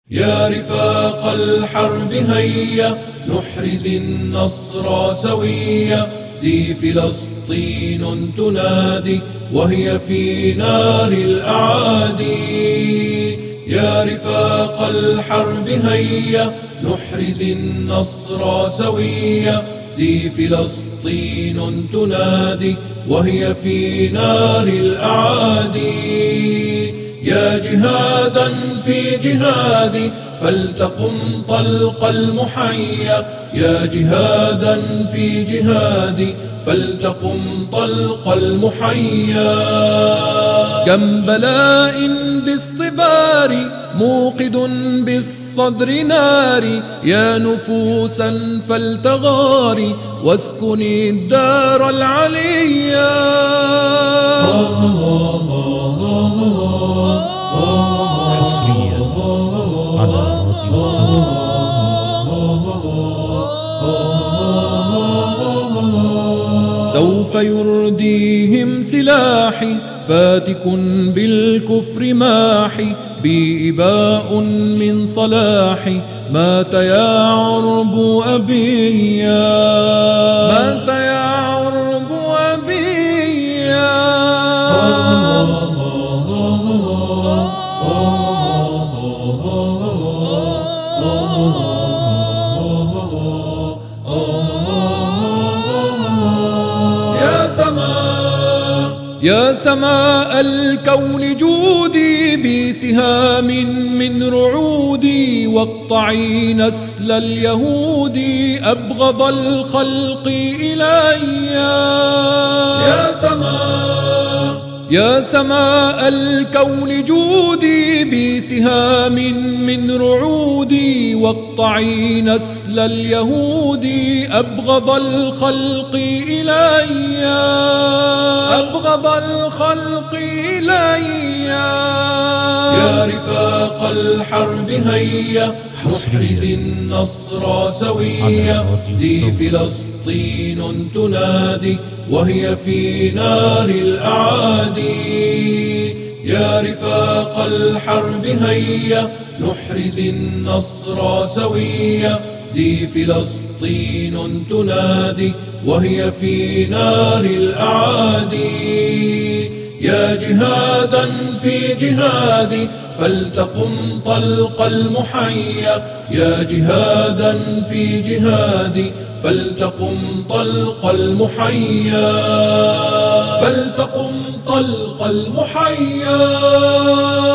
يا رفاق الحرب هيا نحرز النصر سويا، ذي فلسطين تنادي وهي في نار الأعادي. يا رفاق الحرب هيا نحرز النصر سويا، ذي فلسطين تنادي وهي في نار الأعادي. يا جهادا في جهادي فلتقم طلق المحيا، يا جهادا في جهادي فلتقم طلق المحيا. كم بلاء باصطباري موقد بالصدر ناري، يا نفوسا فلتغاري واسكني الدار العليا. حصريا على راديو الثورة. سوف يرديهم سلاحي فاتك بالكفر ماحي، بي إباء من صلاحي مات يا عرب أبيا، مات يا عرب أبيا. يا سماء الكون جودي بسهام من رعودي، واقطعي نسل اليهود أبغض الخلق إليّ. يا سماء الكون جودي بسهام من رعودي، واقطعي نسل اليهود أبغض الخلق إليّ، أبغض الخلق إليّ. يا رفاق الحرب هيا نحرز النصر سويا، ذي فلسطين تنادي وهي في نار الأعادي. يا رفاق الحرب هيا نحرز النصر سويا، ذي فلسطين تنادي وهي في نار الأعادي. يا جهادا في جهادي فلتقم طلق المحيا، يا جهادا في جهادي فلتقم طلق المحيا، فلتقم طلق المحيا.